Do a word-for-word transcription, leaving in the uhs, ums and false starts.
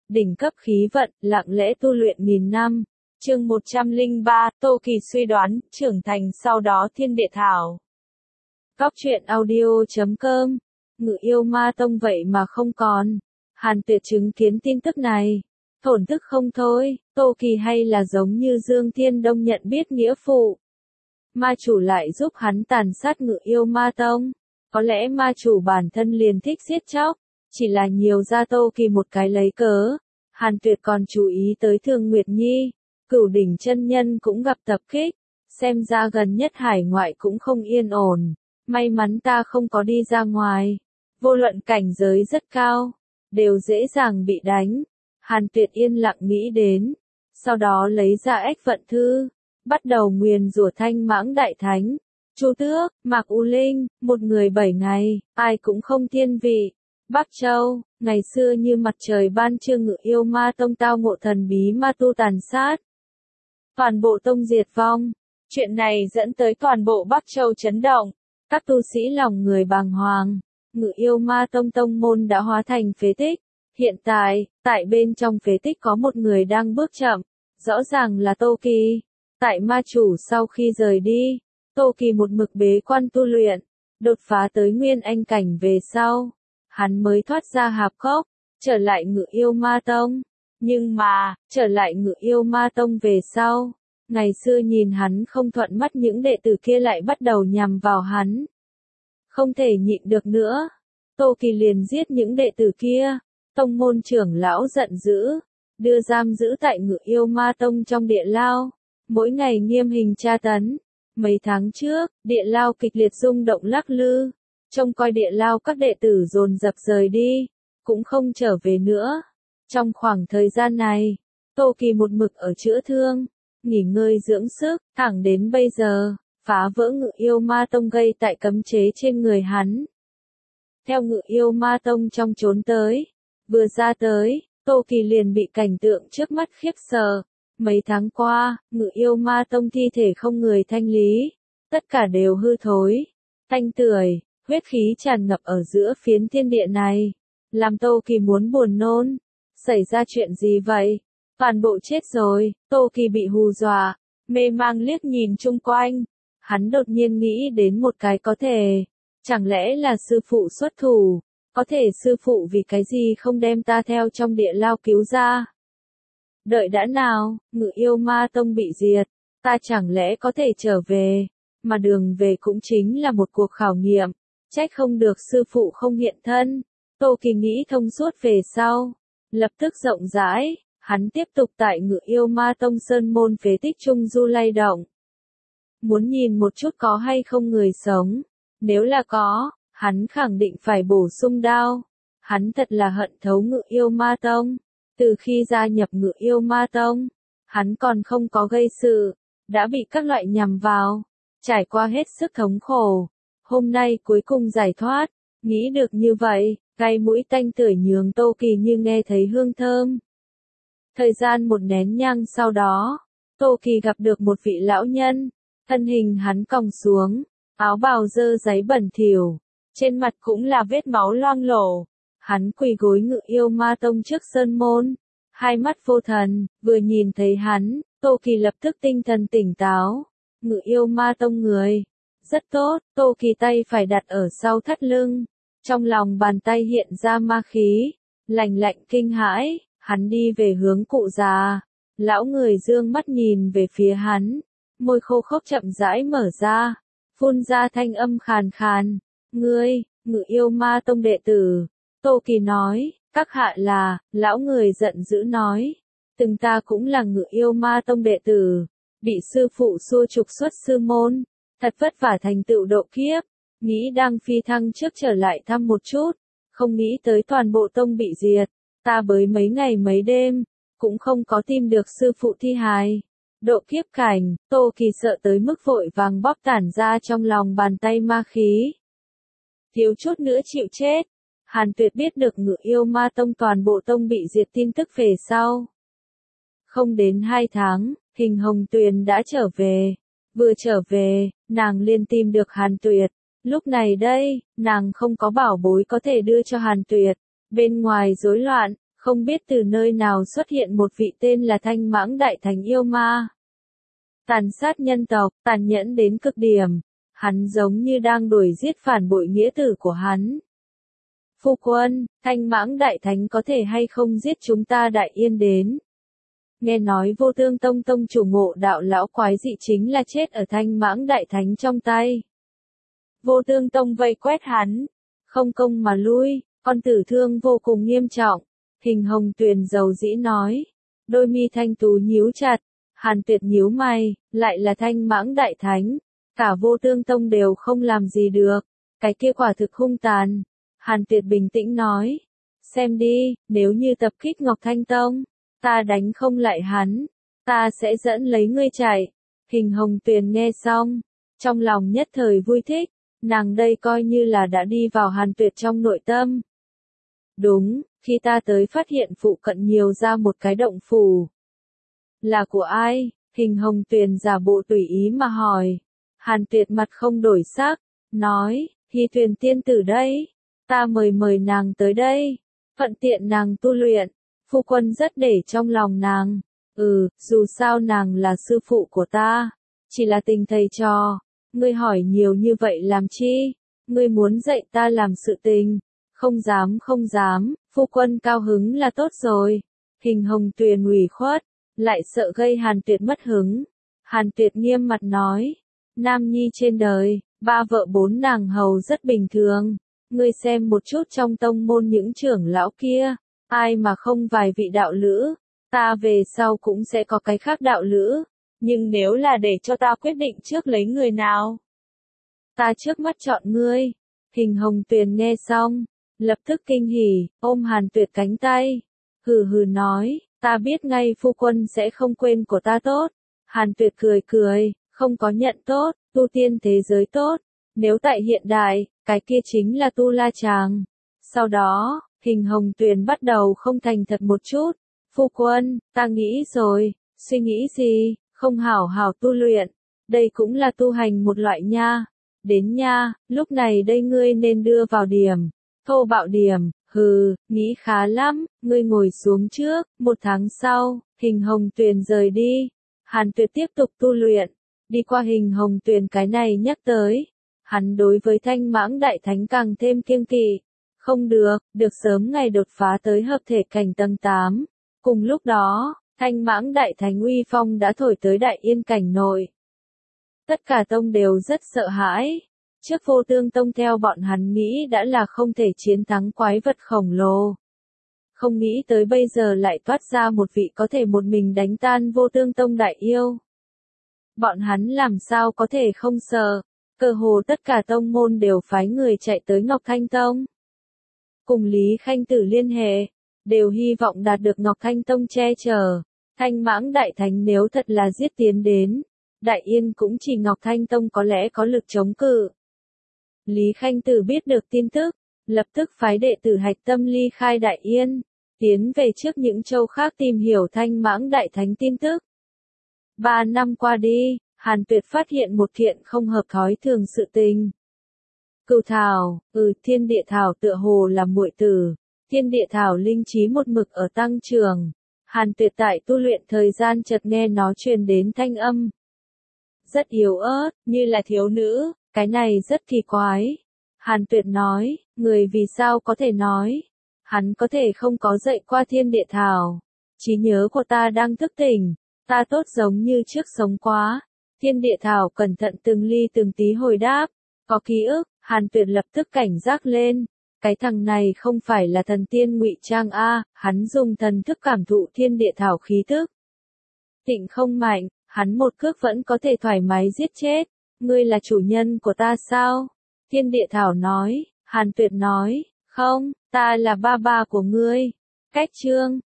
đỉnh cấp khí vận, lặng lẽ tu luyện nghìn năm. Chương một trăm lẻ ba, Tô Kỳ suy đoán, trưởng thành sau đó thiên địa thảo. Góc truyện audio chấm com, Ngự Yêu Ma Tông vậy mà không còn. Hàn Tuyệt chứng kiến tin tức này, thổn thức không thôi, Tô Kỳ hay là giống như Dương Thiên Đông nhận biết nghĩa phụ. Ma chủ lại giúp hắn tàn sát Ngự Yêu Ma Tông. Có lẽ ma chủ bản thân liền thích giết chóc, chỉ là nhiều ra Tô Kỳ một cái lấy cớ. Hàn Tuyệt còn chú ý tới Thương Nguyệt Nhi, Cửu Đỉnh chân nhân cũng gặp tập kích, xem ra gần nhất hải ngoại cũng không yên ổn, may mắn ta không có đi ra ngoài. Vô luận cảnh giới rất cao, đều dễ dàng bị đánh. Hàn Tuyệt yên lặng nghĩ đến, sau đó lấy ra ếch vận thư, bắt đầu nguyền rủa Thanh Mãng Đại Thánh, Chu Tước, Mạc U Linh, một người bảy ngày, ai cũng không thiên vị. Bắc Châu, ngày xưa như mặt trời ban trưa Ngự Yêu Ma Tông tao ngộ thần bí ma tu tàn sát. Toàn bộ tông diệt vong. Chuyện này dẫn tới toàn bộ Bắc Châu chấn động. Các tu sĩ lòng người bàng hoàng. Ngự Yêu Ma Tông tông môn đã hóa thành phế tích. Hiện tại, tại bên trong phế tích có một người đang bước chậm. Rõ ràng là Tô Kỳ. Tại ma chủ sau khi rời đi, Tô Kỳ một mực bế quan tu luyện. Đột phá tới Nguyên Anh cảnh về sau, hắn mới thoát ra hạp cốc, trở lại Ngự Yêu Ma Tông. Nhưng mà, trở lại Ngự Yêu Ma Tông về sau, ngày xưa nhìn hắn không thuận mắt những đệ tử kia lại bắt đầu nhằm vào hắn. Không thể nhịn được nữa, Tô Kỳ liền giết những đệ tử kia. Tông môn trưởng lão giận dữ, đưa giam giữ tại Ngự Yêu Ma Tông trong địa lao, mỗi ngày nghiêm hình tra tấn. Mấy tháng trước, địa lao kịch liệt rung động lắc lư, trông coi địa lao các đệ tử dồn dập rời đi, cũng không trở về nữa. Trong khoảng thời gian này, Tô Kỳ một mực ở chữa thương, nghỉ ngơi dưỡng sức, thẳng đến bây giờ, phá vỡ Ngự Yêu Ma Tông gây tại cấm chế trên người hắn. Theo Ngự Yêu Ma Tông trong trốn tới, vừa ra tới, Tô Kỳ liền bị cảnh tượng trước mắt khiếp sợ. Mấy tháng qua, Ngự Yêu Ma Tông thi thể không người thanh lý, tất cả đều hư thối, tanh tưởi, huyết khí tràn ngập ở giữa phiến thiên địa này, làm Tô Kỳ muốn buồn nôn. Xảy ra chuyện gì vậy? Toàn bộ chết rồi. Tô Kỳ bị hù dọa, mê mang liếc nhìn chung quanh. Hắn đột nhiên nghĩ đến một cái có thể. Chẳng lẽ là sư phụ xuất thủ? Có thể sư phụ vì cái gì không đem ta theo trong địa lao cứu ra? Đợi đã nào, Ngự Yêu Ma Tông bị diệt, ta chẳng lẽ có thể trở về? Mà đường về cũng chính là một cuộc khảo nghiệm. Trách không được sư phụ không hiện thân. Tô Kỳ nghĩ thông suốt về sau, lập tức rộng rãi, hắn tiếp tục tại Ngự Yêu Ma Tông sơn môn phế tích trung du lay động. Muốn nhìn một chút có hay không người sống, nếu là có, hắn khẳng định phải bổ sung đao. Hắn thật là hận thấu Ngự Yêu Ma Tông, từ khi gia nhập Ngự Yêu Ma Tông, hắn còn không có gây sự, đã bị các loại nhằm vào, trải qua hết sức thống khổ. Hôm nay cuối cùng giải thoát, nghĩ được như vậy. Gai mũi tanh tưởi nhường Tô Kỳ như nghe thấy hương thơm. Thời gian một nén nhang sau đó, Tô Kỳ gặp được một vị lão nhân, thân hình hắn còng xuống, áo bào dơ giấy bẩn thỉu, trên mặt cũng là vết máu loang lổ. Hắn quỳ gối Ngự Yêu Ma Tông trước sơn môn, hai mắt vô thần, vừa nhìn thấy hắn, Tô Kỳ lập tức tinh thần tỉnh táo. Ngự Yêu Ma Tông người, rất tốt. Tô Kỳ tay phải đặt ở sau thắt lưng. Trong lòng bàn tay hiện ra ma khí, lạnh lạnh kinh hãi, hắn đi về hướng cụ già. Lão người dương mắt nhìn về phía hắn, môi khô khốc chậm rãi mở ra, phun ra thanh âm khàn khàn. Ngươi, Ngự Yêu Ma Tông đệ tử. Tô Kỳ nói, các hạ là, lão người giận dữ nói. Từng ta cũng là Ngự Yêu Ma Tông đệ tử, bị sư phụ xua trục xuất sư môn, thật vất vả thành tựu độ kiếp. Nghĩ đang phi thăng trước trở lại thăm một chút, không nghĩ tới toàn bộ tông bị diệt, ta bới mấy ngày mấy đêm, cũng không có tìm được sư phụ thi hài. Độ kiếp cảnh, Tô Kỳ sợ tới mức vội vàng bóp tản ra trong lòng bàn tay ma khí. Thiếu chút nữa chịu chết. Hàn Tuyệt biết được Ngự Yêu Ma Tông toàn bộ tông bị diệt tin tức về sau. Không đến hai tháng, Hình Hồng Tuyền đã trở về. Vừa trở về, nàng liền tìm được Hàn Tuyệt. Lúc này đây, nàng không có bảo bối có thể đưa cho Hàn Tuyệt. Bên ngoài rối loạn, không biết từ nơi nào xuất hiện một vị tên là Thanh Mãng Đại Thánh yêu ma. Tàn sát nhân tộc, tàn nhẫn đến cực điểm. Hắn giống như đang đuổi giết phản bội nghĩa tử của hắn. Phu quân, Thanh Mãng Đại Thánh có thể hay không giết chúng ta Đại Yên đến. Nghe nói Vô Tương Tông tông chủ Ngộ Đạo lão quái dị chính là chết ở Thanh Mãng Đại Thánh trong tay. Vô Tương Tông vây quét hắn, không công mà lui, con tử thương vô cùng nghiêm trọng. Hình Hồng Tuyền dầu dĩ nói, đôi mi thanh tú nhíu chặt, Hàn Tuyệt nhíu mày, lại là Thanh Mãng Đại Thánh, cả Vô Tương Tông đều không làm gì được, cái kia quả thực hung tàn. Hàn Tuyệt bình tĩnh nói, xem đi, nếu như tập kích Ngọc Thanh Tông, ta đánh không lại hắn, ta sẽ dẫn lấy ngươi chạy. Hình Hồng Tuyền nghe xong, trong lòng nhất thời vui thích, nàng đây coi như là đã đi vào Hàn Tuyệt trong nội tâm. Đúng, khi ta tới phát hiện phụ cận nhiều ra một cái động phủ. Là của ai? Hình Hồng Tuyền giả bộ tùy ý mà hỏi. Hàn Tuyệt mặt không đổi sắc, nói, Hy Tuyền tiên tử đây, ta mời mời nàng tới đây, thuận tiện nàng tu luyện, phu quân rất để trong lòng nàng. Ừ, dù sao nàng là sư phụ của ta, chỉ là tình thầy trò, ngươi hỏi nhiều như vậy làm chi? Ngươi muốn dạy ta làm sự tình? Không dám không dám, phu quân cao hứng là tốt rồi. Hình Hồng Tuyền ủy khuất, lại sợ gây Hàn Tuyệt mất hứng. Hàn Tuyệt nghiêm mặt nói, nam nhi trên đời, ba vợ bốn nàng hầu rất bình thường. Ngươi xem một chút trong tông môn những trưởng lão kia, ai mà không vài vị đạo lữ, ta về sau cũng sẽ có cái khác đạo lữ. Nhưng nếu là để cho ta quyết định trước lấy người nào, ta trước mắt chọn ngươi. Hình Hồng Tuyền nghe xong, lập tức kinh hỉ, ôm Hàn Tuyệt cánh tay, hừ hừ nói, ta biết ngay phu quân sẽ không quên của ta tốt. Hàn Tuyệt cười cười, không có nhận tốt, tu tiên thế giới tốt, nếu tại hiện đại, cái kia chính là tu la chàng. Sau đó, Hình Hồng Tuyền bắt đầu không thành thật một chút, phu quân, ta nghĩ rồi, suy nghĩ gì, không hảo hảo tu luyện, đây cũng là tu hành một loại nha. Đến nha, lúc này đây ngươi nên đưa vào điểm. Thô bạo điểm, hừ, nghĩ khá lắm, ngươi ngồi xuống trước. Một tháng sau, Hình Hồng Tuyền rời đi. Hàn Tuyệt tiếp tục tu luyện. Đi qua Hình Hồng Tuyền cái này nhắc tới. Hắn đối với Thanh Mãng Đại Thánh càng thêm kiêng kỵ. Không được, được sớm ngày đột phá tới hợp thể cảnh tầng tám. Cùng lúc đó, Thanh Mãng Đại Thánh uy phong đã thổi tới Đại Yên cảnh nội. Tất cả tông đều rất sợ hãi. Trước Vô Tương Tông theo bọn hắn nghĩ đã là không thể chiến thắng quái vật khổng lồ. Không nghĩ tới bây giờ lại toát ra một vị có thể một mình đánh tan Vô Tương Tông đại yêu. Bọn hắn làm sao có thể không sợ, cơ hồ tất cả tông môn đều phái người chạy tới Ngọc Thanh Tông. Cùng Lý Khanh Tử liên hệ, đều hy vọng đạt được Ngọc Thanh Tông che chở. Thanh Mãng Đại Thánh nếu thật là giết tiến đến, Đại Yên cũng chỉ Ngọc Thanh Tông có lẽ có lực chống cự. Lý Khanh Tử biết được tin tức, lập tức phái đệ tử hạch tâm ly khai Đại Yên, tiến về trước những châu khác tìm hiểu Thanh Mãng Đại Thánh tin tức. Ba năm qua đi, Hàn Tuyệt phát hiện một thiện không hợp thói thường sự tình. Cửu thảo, ừ thiên địa thảo tựa hồ là muội tử, thiên địa thảo linh trí một mực ở tăng trưởng. Hàn Tuyệt tại tu luyện thời gian chợt nghe nó truyền đến thanh âm. Rất yếu ớt, như là thiếu nữ, cái này rất kỳ quái. Hàn Tuyệt nói, người vì sao có thể nói? Hắn có thể không có dạy qua thiên địa thảo. Trí nhớ của ta đang thức tỉnh, ta tốt giống như trước sống quá. Thiên địa thảo cẩn thận từng ly từng tí hồi đáp, có ký ức. Hàn Tuyệt lập tức cảnh giác lên. Cái thằng này không phải là thần tiên ngụy trang a, hắn dùng thần thức cảm thụ thiên địa thảo khí thức. Tịnh không mạnh, hắn một cước vẫn có thể thoải mái giết chết. Ngươi là chủ nhân của ta sao? Thiên địa thảo nói. Hàn Tuyệt nói, không, ta là ba ba của ngươi. Cách chương